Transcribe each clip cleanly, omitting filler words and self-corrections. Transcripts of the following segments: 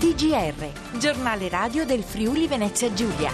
TGR, giornale radio del Friuli Venezia Giulia.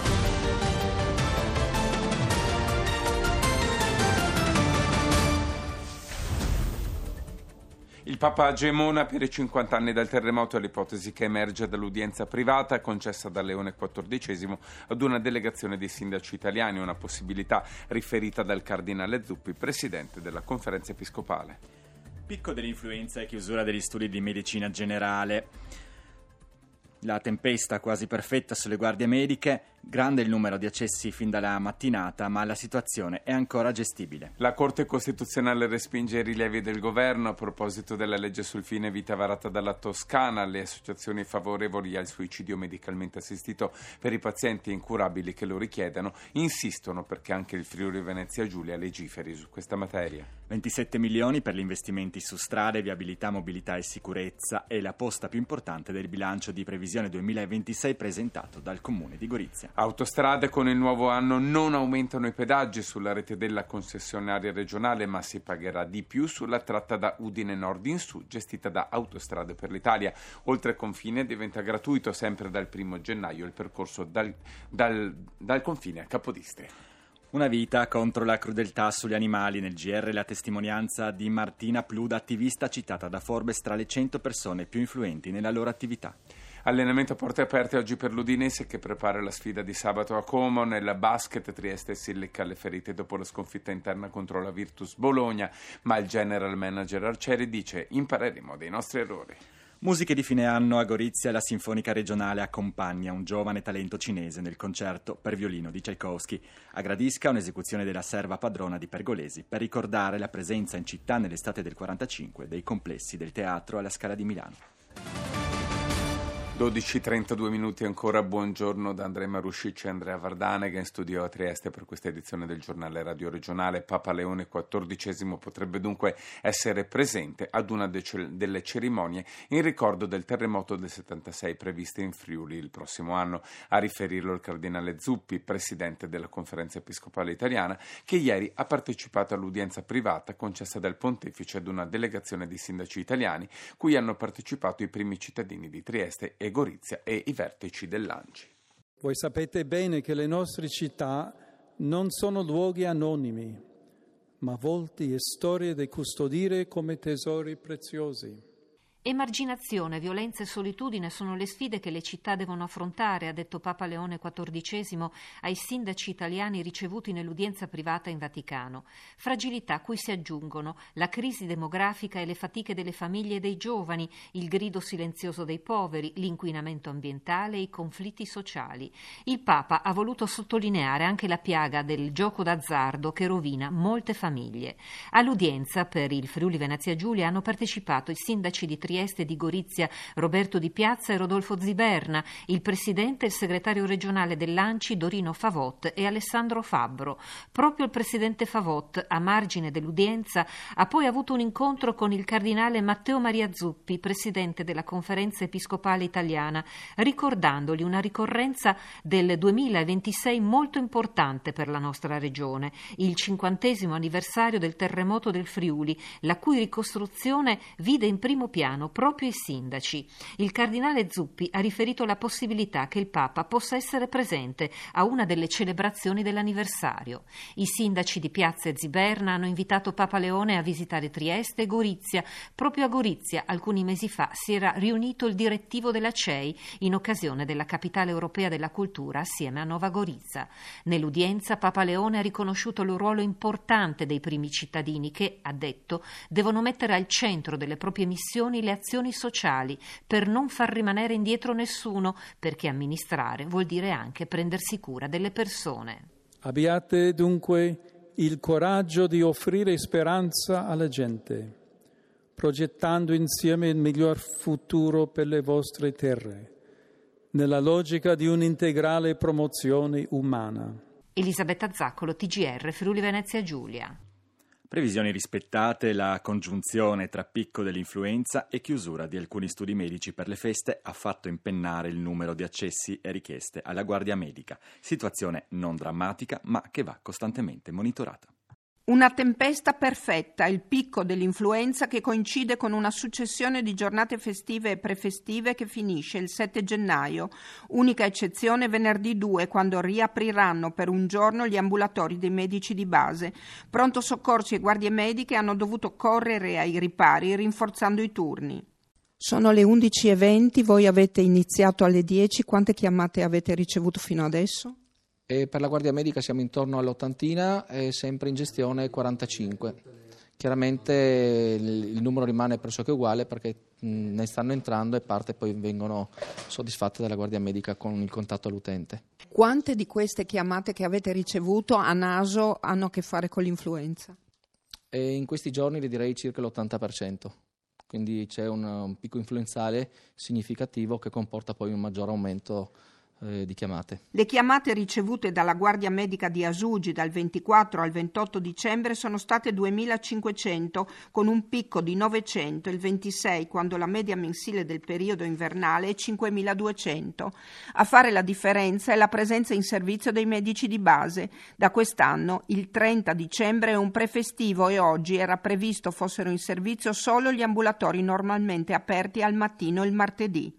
Il Papa gemona per i 50 anni dal terremoto e l'ipotesi che emerge dall'udienza privata concessa da Leone XIV ad una delegazione di sindaci italiani, una possibilità riferita dal cardinale Zuppi, presidente della Conferenza Episcopale. Picco dell'influenza e chiusura degli studi di medicina generale. La tempesta quasi perfetta sulle guardie mediche, grande il numero di accessi fin dalla mattinata, ma la situazione è ancora gestibile. La Corte Costituzionale respinge i rilievi del governo a proposito della legge sul fine vita varata dalla Toscana. Le associazioni favorevoli al suicidio medicalmente assistito per i pazienti incurabili che lo richiedano insistono perché anche il Friuli Venezia Giulia legiferi su questa materia. 27 milioni per gli investimenti su strade, viabilità, mobilità e sicurezza è la posta più importante del bilancio di previsione 2026 presentato dal Comune di Gorizia. Autostrade con il nuovo anno non aumentano i pedaggi sulla rete della concessionaria regionale, ma si pagherà di più sulla tratta da Udine Nord in su, gestita da Autostrade per l'Italia. Oltre confine diventa gratuito sempre dal 1 gennaio il percorso dal confine a Capodistria. Una vita contro la crudeltà sugli animali. Nel GR la testimonianza di Martina Pluda, attivista citata da Forbes tra le 100 persone più influenti nella loro attività. Allenamento a porte aperte oggi per l'Udinese che prepara la sfida di sabato a Como. Nel basket Trieste si lecca le ferite dopo la sconfitta interna contro la Virtus Bologna, ma il general manager Arcieri dice: impareremo dai nostri errori. Musiche di fine anno a Gorizia, la Sinfonica Regionale accompagna un giovane talento cinese nel concerto per violino di Tchaikovsky. A Gradisca un'esecuzione della serva padrona di Pergolesi per ricordare la presenza in città nell'estate del 45 dei complessi del teatro alla Scala di Milano. 12:32 ancora, buongiorno da Andrea Maruscic e Andrea Vardanega in studio a Trieste per questa edizione del giornale radio regionale. Papa Leone XIV potrebbe dunque essere presente ad una delle cerimonie in ricordo del terremoto del 76 previste in Friuli il prossimo anno. A riferirlo il cardinale Zuppi, presidente della Conferenza Episcopale Italiana, che ieri ha partecipato all'udienza privata concessa dal pontefice ad una delegazione di sindaci italiani cui hanno partecipato i primi cittadini di Trieste e Gorizia e i vertici dell'ANCI. Voi sapete bene che le nostre città non sono luoghi anonimi, ma volti e storie da custodire come tesori preziosi. Emarginazione, violenza e solitudine sono le sfide che le città devono affrontare, ha detto Papa Leone XIV ai sindaci italiani ricevuti nell'udienza privata in Vaticano. Fragilità a cui si aggiungono la crisi demografica e le fatiche delle famiglie e dei giovani, il grido silenzioso dei poveri, l'inquinamento ambientale e i conflitti sociali. Il Papa ha voluto sottolineare anche la piaga del gioco d'azzardo che rovina molte famiglie. All'udienza per il Friuli Venezia Giulia hanno partecipato i sindaci di Trieste e di Gorizia Roberto Di Piazza e Rodolfo Ziberna, il presidente e il segretario regionale dell'ANCI Dorino Favot e Alessandro Fabbro. Proprio il presidente Favot, a margine dell'udienza, ha poi avuto un incontro con il cardinale Matteo Maria Zuppi, presidente della Conferenza Episcopale Italiana, ricordandogli una ricorrenza del 2026 molto importante per la nostra regione, il 50° anniversario del terremoto del Friuli, la cui ricostruzione vide in primo piano proprio i sindaci. Il cardinale Zuppi ha riferito la possibilità che il Papa possa essere presente a una delle celebrazioni dell'anniversario. I sindaci di Piazza e Ziberna hanno invitato Papa Leone a visitare Trieste e Gorizia. Proprio a Gorizia, alcuni mesi fa, si era riunito il direttivo della CEI in occasione della Capitale Europea della Cultura assieme a Nova Gorica. Nell'udienza Papa Leone ha riconosciuto il ruolo importante dei primi cittadini che, ha detto, devono mettere al centro delle proprie missioni le azioni sociali per non far rimanere indietro nessuno, perché amministrare vuol dire anche prendersi cura delle persone. Abbiate dunque il coraggio di offrire speranza alla gente, progettando insieme il miglior futuro per le vostre terre, nella logica di un'integrale promozione umana. Elisabetta Zaccolo, TGR, Friuli Venezia Giulia. Previsioni rispettate, la congiunzione tra picco dell'influenza e chiusura di alcuni studi medici per le feste ha fatto impennare il numero di accessi e richieste alla guardia medica. Situazione non drammatica, ma che va costantemente monitorata. Una tempesta perfetta, il picco dell'influenza che coincide con una successione di giornate festive e prefestive che finisce il 7 gennaio. Unica eccezione venerdì 2, quando riapriranno per un giorno gli ambulatori dei medici di base. Pronto soccorsi e guardie mediche hanno dovuto correre ai ripari rinforzando i turni. Sono le 11:20, voi avete iniziato alle 10, quante chiamate avete ricevuto fino adesso? E per la guardia medica siamo intorno all'80 e sempre in gestione 45. Chiaramente il numero rimane pressoché uguale perché ne stanno entrando e parte poi vengono soddisfatte dalla guardia medica con il contatto all'utente. Quante di queste chiamate che avete ricevuto a naso hanno a che fare con l'influenza? E in questi giorni le direi circa l'80%. Quindi c'è un picco influenzale significativo che comporta poi un maggior aumento di chiamate. Le chiamate ricevute dalla Guardia Medica di Asugi dal 24 al 28 dicembre sono state 2.500, con un picco di 900 il 26, quando la media mensile del periodo invernale è 5.200. A fare la differenza è la presenza in servizio dei medici di base. Da quest'anno il 30 dicembre è un prefestivo e oggi era previsto fossero in servizio solo gli ambulatori normalmente aperti al mattino il martedì.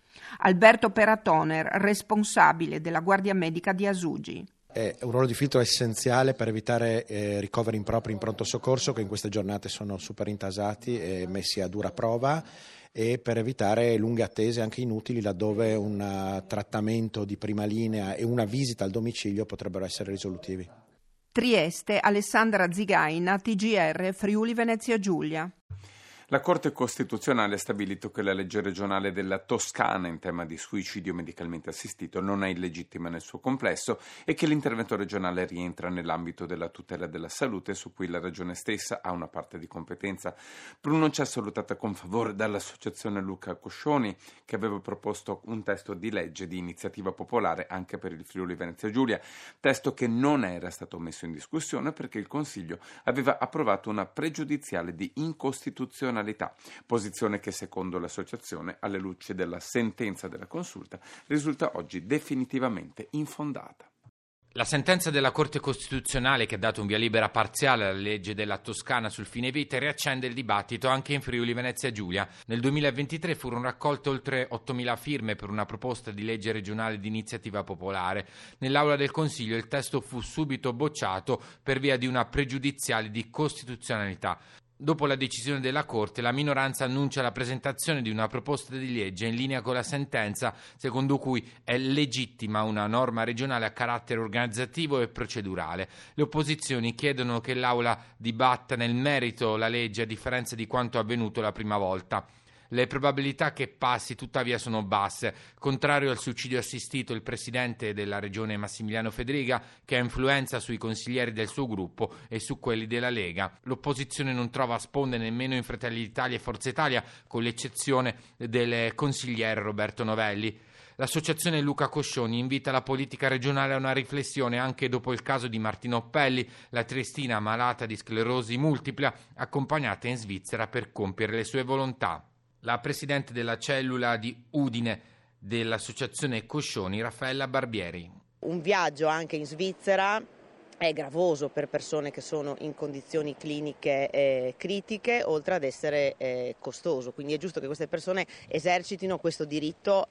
Alberto Peratoner, responsabile della Guardia Medica di Asugi. È un ruolo di filtro essenziale per evitare ricoveri impropri in pronto soccorso, che in queste giornate sono super intasati e messi a dura prova, e per evitare lunghe attese anche inutili laddove un trattamento di prima linea e una visita al domicilio potrebbero essere risolutivi. Trieste, Alessandra Zigaina, TGR, Friuli Venezia Giulia. La Corte Costituzionale ha stabilito che la legge regionale della Toscana in tema di suicidio medicalmente assistito non è illegittima nel suo complesso e che l'intervento regionale rientra nell'ambito della tutela della salute, su cui la regione stessa ha una parte di competenza. Pronuncia salutata con favore dall'associazione Luca Coscioni, che aveva proposto un testo di legge di iniziativa popolare anche per il Friuli Venezia Giulia, testo che non era stato messo in discussione perché il Consiglio aveva approvato una pregiudiziale di incostituzionalità. Posizione che, secondo l'associazione, alla luce della sentenza della Consulta, risulta oggi definitivamente infondata. La sentenza della Corte Costituzionale, che ha dato un via libera parziale alla legge della Toscana sul fine vita, riaccende il dibattito anche in Friuli Venezia Giulia. Nel 2023 furono raccolte oltre 8.000 firme per una proposta di legge regionale di iniziativa popolare. Nell'aula del Consiglio il testo fu subito bocciato per via di una pregiudiziale di costituzionalità. Dopo la decisione della Corte, la minoranza annuncia la presentazione di una proposta di legge in linea con la sentenza, secondo cui è legittima una norma regionale a carattere organizzativo e procedurale. Le opposizioni chiedono che l'Aula dibatta nel merito la legge, a differenza di quanto avvenuto la prima volta. Le probabilità che passi tuttavia sono basse. Contrario al suicidio assistito, il presidente della regione Massimiliano Fedriga, che ha influenza sui consiglieri del suo gruppo e su quelli della Lega. L'opposizione non trova sponde nemmeno in Fratelli d'Italia e Forza Italia, con l'eccezione del consigliere Roberto Novelli. L'associazione Luca Coscioni invita la politica regionale a una riflessione anche dopo il caso di Martina Oppelli, la triestina malata di sclerosi multipla, accompagnata in Svizzera per compiere le sue volontà. La presidente della cellula di Udine dell'associazione Coscioni, Raffaella Barbieri. Un viaggio anche in Svizzera è gravoso per persone che sono in condizioni cliniche critiche, oltre ad essere costoso. Quindi è giusto che queste persone esercitino questo diritto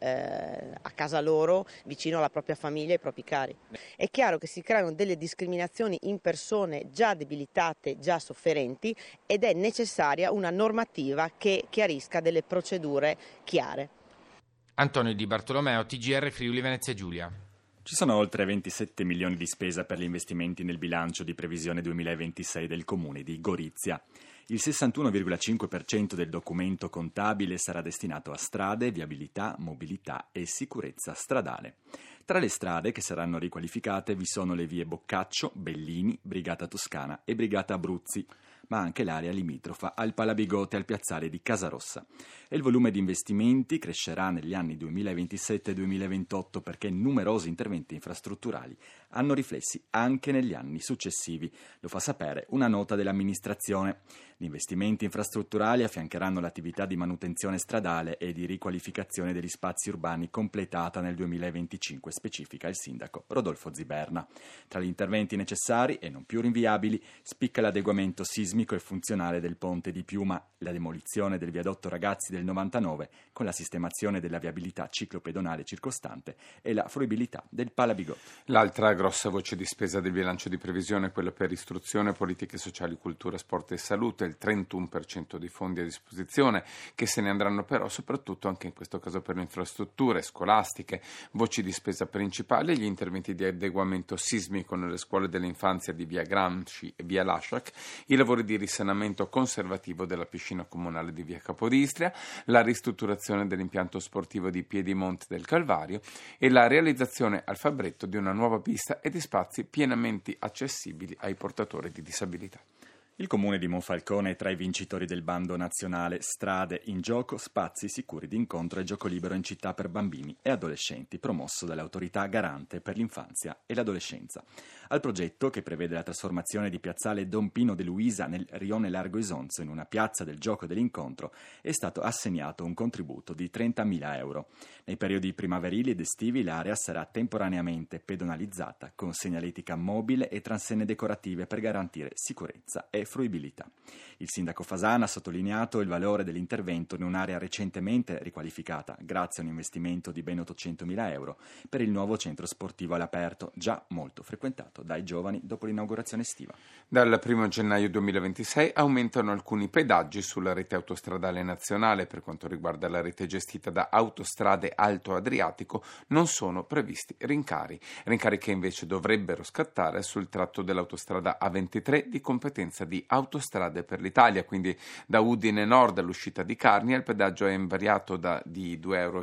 a casa loro, vicino alla propria famiglia e ai propri cari. È chiaro che si creano delle discriminazioni in persone già debilitate, già sofferenti, ed è necessaria una normativa che chiarisca delle procedure chiare. Antonio Di Bartolomeo, TGR Friuli Venezia Giulia. Ci sono oltre 27 milioni di spesa per gli investimenti nel bilancio di previsione 2026 del comune di Gorizia. Il 61,5% del documento contabile sarà destinato a strade, viabilità, mobilità e sicurezza stradale. Tra le strade che saranno riqualificate vi sono le vie Boccaccio, Bellini, Brigata Toscana e Brigata Abruzzi, ma anche l'area limitrofa al Palabigote e al piazzale di Casarossa. E il volume di investimenti crescerà negli anni 2027 e 2028 perché numerosi interventi infrastrutturali hanno riflessi anche negli anni successivi. Lo fa sapere una nota dell'amministrazione. Gli investimenti infrastrutturali affiancheranno l'attività di manutenzione stradale e di riqualificazione degli spazi urbani completata nel 2025, specifica il sindaco Rodolfo Ziberna. Tra gli interventi necessari e non più rinviabili spicca l'adeguamento sismico e funzionale del ponte di Piuma, la demolizione del viadotto Ragazzi del 99 con la sistemazione della viabilità ciclopedonale circostante e la fruibilità del Palabigò. L'altra grossa voce di spesa del bilancio di previsione è quella per istruzione, politiche sociali, cultura, sport e salute, il 31% dei fondi a disposizione, che se ne andranno però soprattutto anche in questo caso per le infrastrutture scolastiche. Voci di spesa principali: gli interventi di adeguamento sismico nelle scuole dell'infanzia di via Gramsci e via Lasciac, i lavori di risanamento conservativo della piscina comunale di via Capodistria, la ristrutturazione dell'impianto sportivo di Piedimonte del Calvario e la realizzazione al Fabretto di una nuova pista e di spazi pienamente accessibili ai portatori di disabilità. Il comune di Monfalcone è tra i vincitori del bando nazionale Strade in gioco, spazi sicuri d'incontro e gioco libero in città per bambini e adolescenti, promosso dall'autorità garante per l'infanzia e l'adolescenza. Al progetto, che prevede la trasformazione di piazzale Don Pino de Luisa nel rione Largo Isonzo in una piazza del gioco dell'incontro, è stato assegnato un contributo di 30.000 euro. Nei periodi primaverili ed estivi l'area sarà temporaneamente pedonalizzata con segnaletica mobile e transenne decorative per garantire sicurezza e fruibilità. Il sindaco Fasana ha sottolineato il valore dell'intervento in un'area recentemente riqualificata grazie a un investimento di ben 800.000 euro per il nuovo centro sportivo all'aperto, già molto frequentato dai giovani dopo l'inaugurazione estiva. Dal 1 gennaio 2026 aumentano alcuni pedaggi sulla rete autostradale nazionale. Per quanto riguarda la rete gestita da Autostrade Alto Adriatico non sono previsti rincari che invece dovrebbero scattare sul tratto dell'autostrada A23 di competenza di Autostrade per l'Italia, quindi da Udine Nord all'uscita di Carnia il pedaggio è invariato di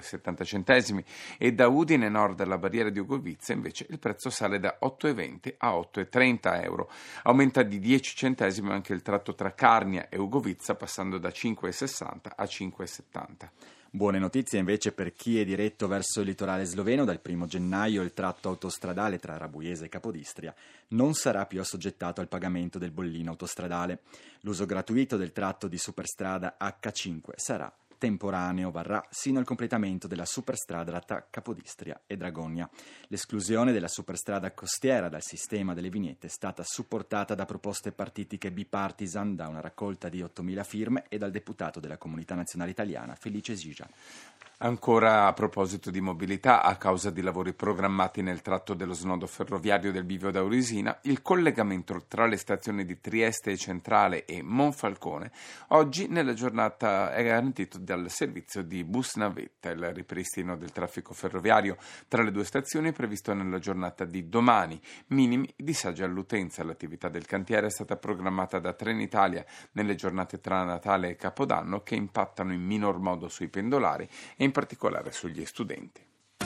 2,70 euro e da Udine Nord alla barriera di Ugovizza invece il prezzo sale da 8,20 a 8,30 euro. Aumenta di 10 centesimi anche il tratto tra Carnia e Ugovizza, passando da 5,60 a 5,70. Buone notizie invece per chi è diretto verso il litorale sloveno. Dal 1 gennaio il tratto autostradale tra Rabuiese e Capodistria non sarà più assoggettato al pagamento del bollino autostradale. L'uso gratuito del tratto di superstrada H5 sarà temporaneo, varrà sino al completamento della superstrada tra Capodistria e Dragonia. L'esclusione della superstrada costiera dal sistema delle vignette è stata supportata da proposte partitiche bipartisan, da una raccolta di 8.000 firme e dal deputato della Comunità Nazionale Italiana Felice Gigia. Ancora a proposito di mobilità, a causa di lavori programmati nel tratto dello snodo ferroviario del Bivio d'Aurisina, il collegamento tra le stazioni di Trieste Centrale e Monfalcone oggi nella giornata è garantito dal servizio di bus navetta. Il ripristino del traffico ferroviario tra le due stazioni è previsto nella giornata di domani. Minimi disagi all'utenza. L'attività del cantiere è stata programmata da Trenitalia nelle giornate tra Natale e Capodanno, che impattano in minor modo sui pendolari e in particolare sugli studenti.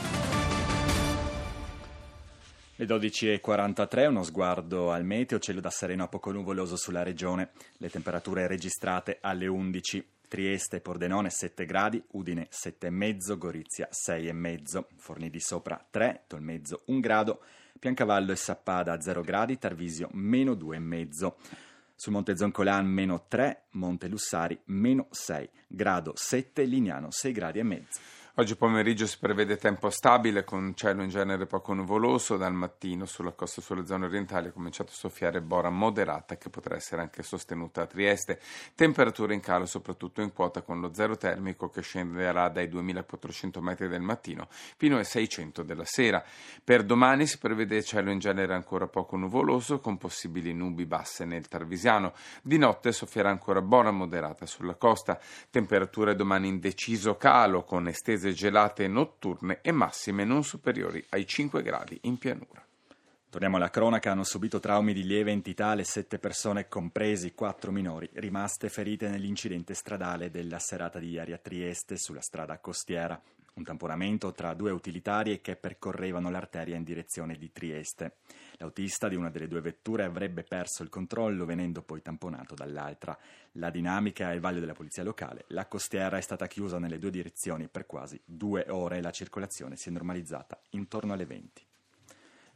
Le 12.43, uno sguardo al meteo, cielo da sereno a poco nuvoloso sulla regione, le temperature registrate alle 11. Trieste e Pordenone 7 gradi, Udine 7,5, Gorizia 6,5, Forlì di Sopra 3, Tolmezzo 1 grado, Piancavallo e Sappada 0 gradi, Tarvisio meno 2,5. Sul Monte Zoncolan meno 3, Monte Lussari meno 6, grado 7, Lignano 6 gradi e mezzo. Oggi pomeriggio si prevede tempo stabile con cielo in genere poco nuvoloso. Dal mattino sulla costa e sulle zone orientali è cominciato a soffiare bora moderata che potrà essere anche sostenuta a Trieste. Temperature in calo soprattutto in quota, con lo zero termico che scenderà dai 2.400 metri del mattino fino ai 600 della sera. Per domani si prevede cielo in genere ancora poco nuvoloso con possibili nubi basse nel Tarvisiano. Di notte soffierà ancora bora moderata sulla costa. Temperature domani in deciso calo con estese gelate notturne e massime non superiori ai 5 gradi in pianura. Torniamo alla cronaca. Hanno subito traumi di lieve entità le 7 persone, compresi 4 minori, rimaste ferite nell'incidente stradale della serata di ieri a Trieste sulla strada costiera. Un tamponamento tra 2 utilitarie che percorrevano l'arteria in direzione di Trieste. L'autista di una delle 2 vetture avrebbe perso il controllo, venendo poi tamponato dall'altra. La dinamica è il vaglio della polizia locale. La costiera è stata chiusa nelle 2 direzioni per quasi 2 ore e la circolazione si è normalizzata intorno alle 20.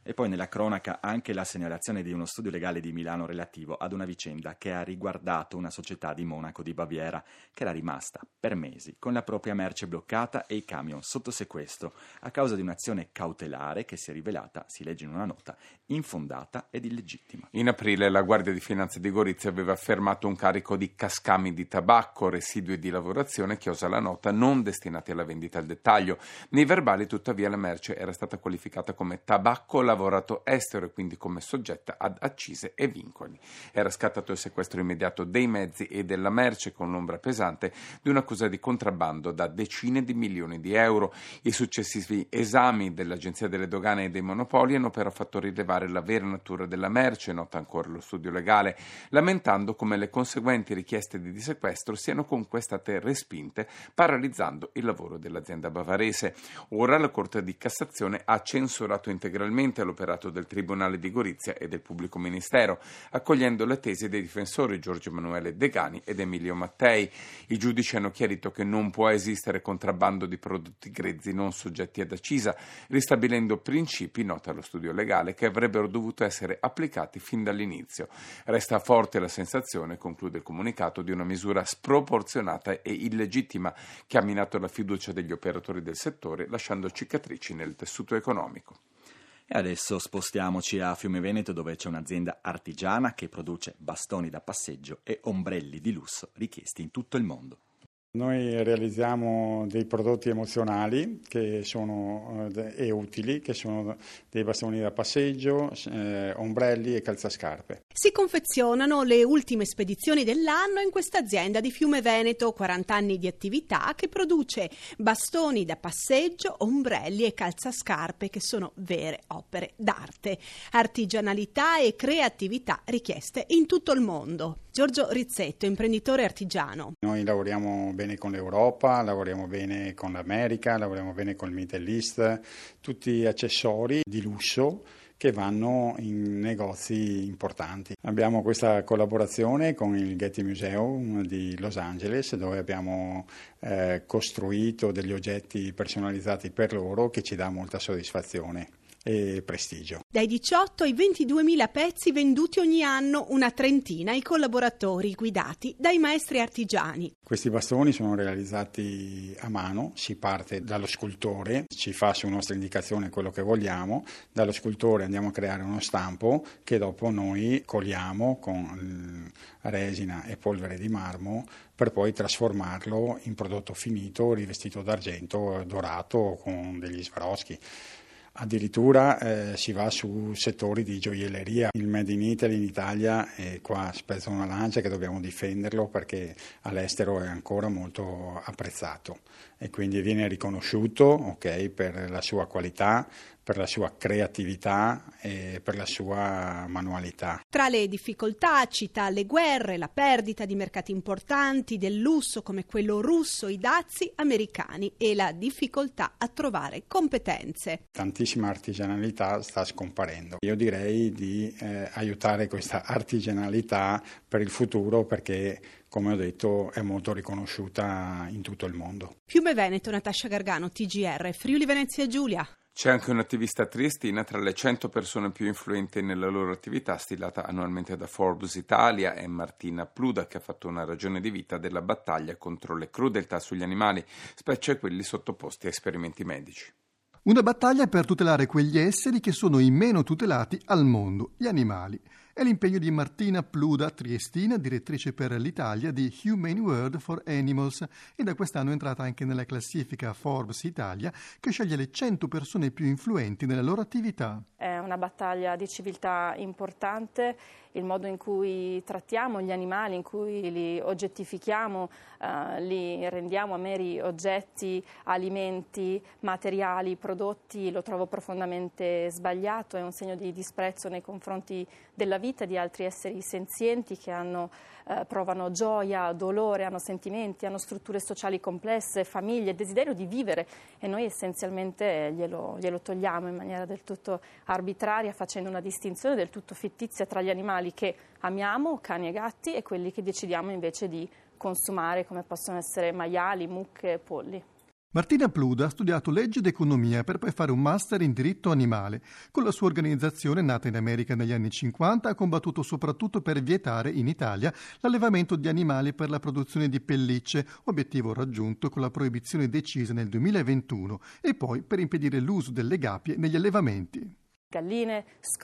E poi nella cronaca anche la segnalazione di uno studio legale di Milano relativo ad una vicenda che ha riguardato una società di Monaco di Baviera che era rimasta per mesi con la propria merce bloccata e i camion sotto sequestro a causa di un'azione cautelare che si è rivelata, si legge in una nota, infondata ed illegittima. In aprile la Guardia di Finanza di Gorizia aveva fermato un carico di cascami di tabacco, residui di lavorazione, chiosa la nota, non destinati alla vendita al dettaglio. Nei verbali tuttavia la merce era stata qualificata come tabacco lavorato estero e quindi come soggetta ad accise e vincoli. Era scattato il sequestro immediato dei mezzi e della merce con l'ombra pesante di un'accusa di contrabbando da decine di milioni di euro. I successivi esami dell'Agenzia delle Dogane e dei Monopoli hanno però fatto rilevare la vera natura della merce, nota ancora lo studio legale, lamentando come le conseguenti richieste di sequestro siano comunque state respinte, paralizzando il lavoro dell'azienda bavarese. Ora la Corte di Cassazione ha censurato integralmente l'operato del Tribunale di Gorizia e del Pubblico Ministero, accogliendo le tesi dei difensori Giorgio Emanuele Degani ed Emilio Mattei. I giudici hanno chiarito che non può esistere contrabbando di prodotti grezzi non soggetti ad accisa, ristabilendo principi, nota lo studio legale, che avrebbero dovuto essere applicati fin dall'inizio. Resta forte la sensazione, conclude il comunicato, di una misura sproporzionata e illegittima che ha minato la fiducia degli operatori del settore, lasciando cicatrici nel tessuto economico. E adesso spostiamoci a Fiume Veneto, dove c'è un'azienda artigiana che produce bastoni da passeggio e ombrelli di lusso richiesti in tutto il mondo. Noi realizziamo dei prodotti emozionali e utili, che sono dei bastoni da passeggio, ombrelli e calzascarpe. Si confezionano le ultime spedizioni dell'anno in questa azienda di Fiume Veneto, 40 anni di attività, che produce bastoni da passeggio, ombrelli e calzascarpe, che sono vere opere d'arte. Artigianalità e creatività richieste in tutto il mondo. Giorgio Rizzetto, imprenditore artigiano. Noi lavoriamo bene con l'Europa, lavoriamo bene con l'America, lavoriamo bene con il Middle East, tutti accessori di lusso che vanno in negozi importanti. Abbiamo questa collaborazione con il Getty Museum di Los Angeles, dove abbiamo costruito degli oggetti personalizzati per loro, che ci dà molta soddisfazione e prestigio. Dai 18 ai 22.000 pezzi venduti ogni anno, una trentina i collaboratori guidati dai maestri artigiani. Questi bastoni sono realizzati a mano, si parte dallo scultore, ci fa su nostra indicazione quello che vogliamo, dallo scultore andiamo a creare uno stampo che dopo noi coliamo con resina e polvere di marmo per poi trasformarlo in prodotto finito, rivestito d'argento, dorato con degli sbaroschi. Addirittura si va su settori di gioielleria. Il Made in Italy in Italia, e qua spezzo una lancia che dobbiamo difenderlo perché all'estero è ancora molto apprezzato e quindi viene riconosciuto per la sua qualità, per la sua creatività e per la sua manualità. Tra le difficoltà cita le guerre, la perdita di mercati importanti, del lusso come quello russo, i dazi americani e la difficoltà a trovare competenze. Tantissima artigianalità sta scomparendo. Io direi di aiutare questa artigianalità per il futuro perché, come ho detto, è molto riconosciuta in tutto il mondo. Fiume Veneto, Natascia Gargano, TGR, Friuli Venezia Giulia. C'è anche un'attivista triestina tra le 100 persone più influenti nella loro attività, stilata annualmente da Forbes Italia, è Martina Pluda, che ha fatto una ragione di vita della battaglia contro le crudeltà sugli animali, specie quelli sottoposti a esperimenti medici. Una battaglia per tutelare quegli esseri che sono i meno tutelati al mondo, gli animali. È l'impegno di Martina Pluda, triestina, direttrice per l'Italia di Humane World for Animals, e da quest'anno è entrata anche nella classifica Forbes Italia, che sceglie le 100 persone più influenti nella loro attività. È una battaglia di civiltà importante, il modo in cui trattiamo gli animali, in cui li oggettifichiamo, li rendiamo a meri oggetti, alimenti, materiali, prodotti, lo trovo profondamente sbagliato, è un segno di disprezzo nei confronti della vita di altri esseri senzienti che provano gioia, dolore, hanno sentimenti, hanno strutture sociali complesse, famiglie, desiderio di vivere, e noi essenzialmente glielo togliamo in maniera del tutto arbitraria, facendo una distinzione del tutto fittizia tra gli animali che amiamo, cani e gatti, e quelli che decidiamo invece di consumare, come possono essere maiali, mucche, polli. Martina Pluda ha studiato legge ed economia per poi fare un master in diritto animale. Con la sua organizzazione, nata in America negli anni 50, ha combattuto soprattutto per vietare in Italia l'allevamento di animali per la produzione di pellicce, obiettivo raggiunto con la proibizione decisa nel 2021, e poi per impedire l'uso delle gabbie negli allevamenti. Galline,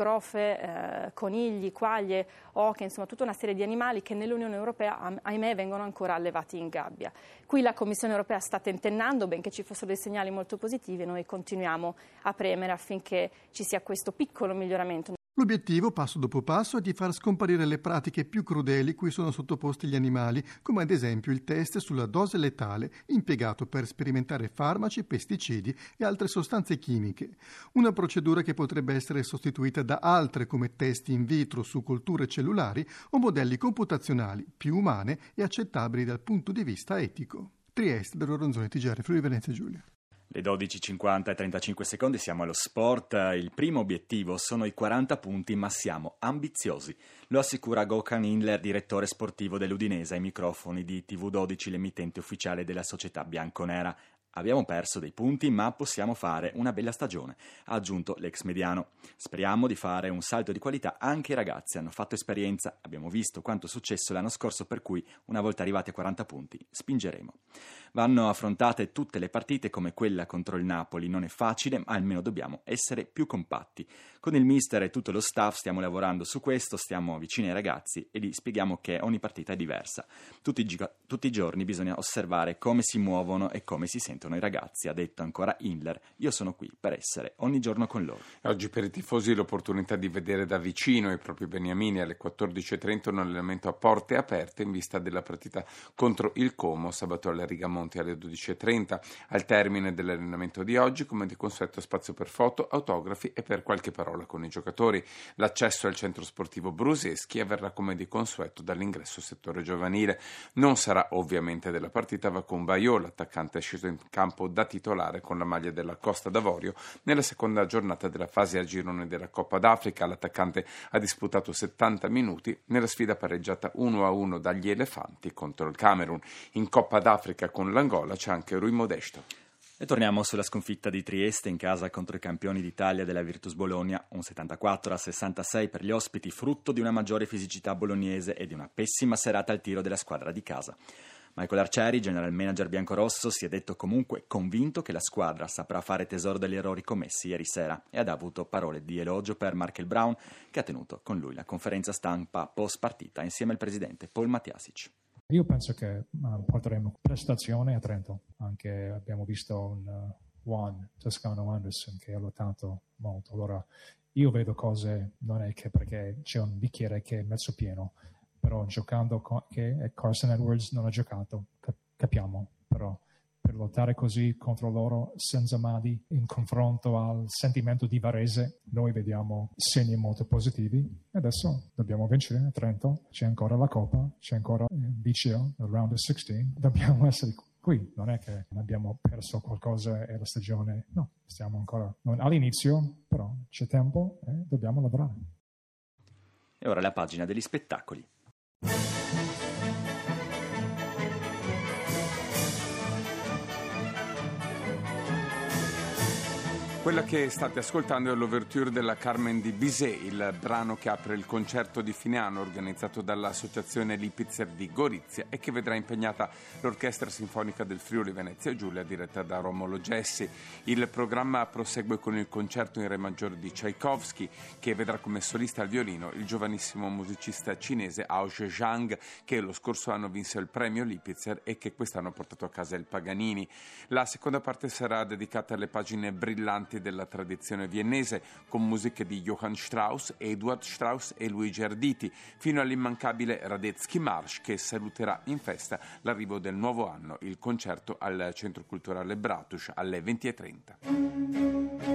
scrofe, conigli, quaglie, oche, insomma tutta una serie di animali che nell'Unione Europea, ahimè, vengono ancora allevati in gabbia. Qui la Commissione Europea sta tentennando, benché ci fossero dei segnali molto positivi, noi continuiamo a premere affinché ci sia questo piccolo miglioramento. L'obiettivo, passo dopo passo, è di far scomparire le pratiche più crudeli cui sono sottoposti gli animali, come ad esempio il test sulla dose letale impiegato per sperimentare farmaci, pesticidi e altre sostanze chimiche. Una procedura che potrebbe essere sostituita da altre come test in vitro su colture cellulari o modelli computazionali più umane e accettabili dal punto di vista etico. Trieste, Dario Ronzoni, TGR, Friuli Venezia Giulia. Le 12:50 e 35 secondi, siamo allo sport. Il primo obiettivo sono i 40 punti, ma siamo ambiziosi. Lo assicura Gökhan Inler, direttore sportivo dell'Udinese, ai microfoni di TV12, l'emittente ufficiale della società bianconera. Abbiamo perso dei punti, ma possiamo fare una bella stagione, ha aggiunto l'ex mediano. Speriamo di fare un salto di qualità. Anche i ragazzi hanno fatto esperienza, abbiamo visto quanto è successo l'anno scorso, per cui una volta arrivati a 40 punti spingeremo. Vanno affrontate tutte le partite come quella contro il Napoli, non è facile, ma almeno dobbiamo essere più compatti. Con il mister e tutto lo staff stiamo lavorando su questo, stiamo vicini ai ragazzi e gli spieghiamo che ogni partita è diversa. Tutti i giorni bisogna osservare come si muovono e come si sentono i ragazzi, ha detto ancora Inler. Io sono qui per essere ogni giorno con loro. Oggi per i tifosi l'opportunità di vedere da vicino i propri beniamini. Alle 14:30 un allenamento a porte aperte in vista della partita contro il Como sabato alla Rigamonti alle 12:30. Al termine dell'allenamento di oggi, come di consueto, spazio per foto, autografi e per qualche parola con i giocatori. L'accesso al centro sportivo Bruseschi avverrà come di consueto dall'ingresso settore giovanile. Non sarà ovviamente della partita Vacun Bayo, l'attaccante è sceso in campo da titolare con la maglia della Costa d'Avorio nella seconda giornata della fase a girone della Coppa d'Africa. L'attaccante ha disputato 70 minuti nella sfida pareggiata 1-1 dagli Elefanti contro il Camerun. In Coppa d'Africa con l'Angola c'è anche Rui Modesto. E torniamo sulla sconfitta di Trieste in casa contro i campioni d'Italia della Virtus Bologna, un 74-66 per gli ospiti, frutto di una maggiore fisicità bolognese e di una pessima serata al tiro della squadra di casa. Michael Arcieri, general manager biancorosso, si è detto comunque convinto che la squadra saprà fare tesoro degli errori commessi ieri sera e ha avuto parole di elogio per Markel Brown, che ha tenuto con lui la conferenza stampa post partita insieme al presidente Paul Matjasic. Io penso che porteremo prestazione a Trento. Anche abbiamo visto un Juan Toscano Anderson che ha lottato molto. Allora io vedo cose, non è che perché c'è un bicchiere che è mezzo pieno, però giocando che Carson Edwards non ha giocato, capiamo, però per lottare così contro loro senza Madi in confronto al sentimento di Varese noi vediamo segni molto positivi e adesso dobbiamo vincere a Trento, c'è ancora la Coppa, c'è ancora il BCL, il round of 16, dobbiamo essere qui, non è che abbiamo perso qualcosa e la stagione, no, stiamo ancora non all'inizio, però c'è tempo e dobbiamo lavorare. E ora la pagina degli spettacoli. Quella che state ascoltando è l'ouverture della Carmen di Bizet, il brano che apre il concerto di fine anno organizzato dall'Associazione Lipizzer di Gorizia e che vedrà impegnata l'Orchestra Sinfonica del Friuli Venezia Giulia diretta da Romolo Gessi. Il programma prosegue con il concerto in re maggiore di Tchaikovsky, che vedrà come solista al violino il giovanissimo musicista cinese Hao Zhejiang, che lo scorso anno vinse il premio Lipizzer e che quest'anno ha portato a casa il Paganini. La seconda parte sarà dedicata alle pagine brillanti della tradizione viennese, con musiche di Johann Strauss, Eduard Strauss e Luigi Arditi, fino all'immancabile Radetzky Marsch, che saluterà in festa l'arrivo del nuovo anno. Il concerto al Centro Culturale Bratuš alle 20:30.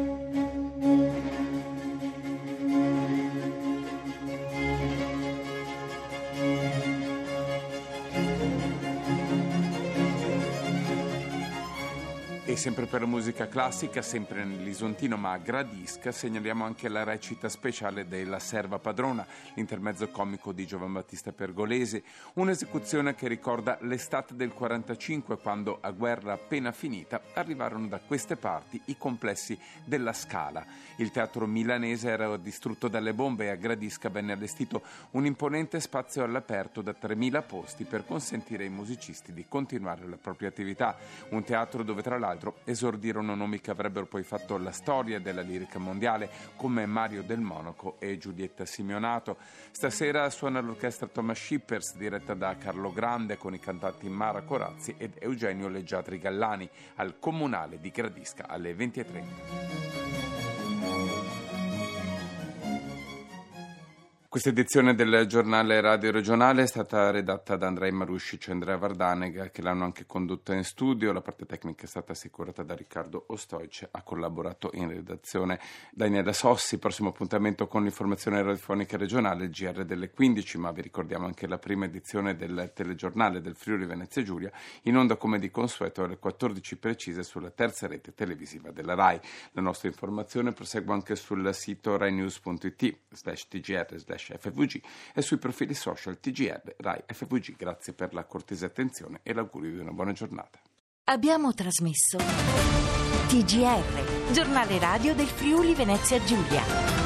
E sempre per la musica classica, sempre nell'Isontino ma a Gradisca, segnaliamo anche la recita speciale della Serva Padrona, l'intermezzo comico di Giovan Battista Pergolesi, un'esecuzione che ricorda l'estate del 45, quando, a guerra appena finita, arrivarono da queste parti i complessi della Scala. Il teatro milanese era distrutto dalle bombe e a Gradisca venne allestito un imponente spazio all'aperto da 3.000 posti per consentire ai musicisti di continuare la propria attività. Un teatro dove tra l'altro esordirono nomi che avrebbero poi fatto la storia della lirica mondiale, come Mario Del Monaco e Giulietta Simeonato. Stasera suona l'orchestra Thomas Shippers, diretta da Carlo Grande, con i cantanti Mara Corazzi ed Eugenio Leggiadri Gallani, al Comunale di Gradisca alle 20:30. Questa edizione del giornale Radio Regionale è stata redatta da Andrei Maruscic e Andrea Vardanega, che l'hanno anche condotta in studio. La parte tecnica è stata assicurata da Riccardo Ostoic, ha collaborato in redazione Daniela Sossi. Prossimo appuntamento con l'informazione radiofonica regionale, il GR delle 15, ma vi ricordiamo anche la prima edizione del telegiornale del Friuli Venezia Giulia, in onda come di consueto alle 14 precise sulla terza rete televisiva della RAI. La nostra informazione prosegue anche sul sito rainews.it/tgr/FVG e sui profili social TGR Rai FVG. Grazie per la cortese attenzione e l'augurio di una buona giornata. Abbiamo trasmesso TGR, giornale radio del Friuli Venezia Giulia.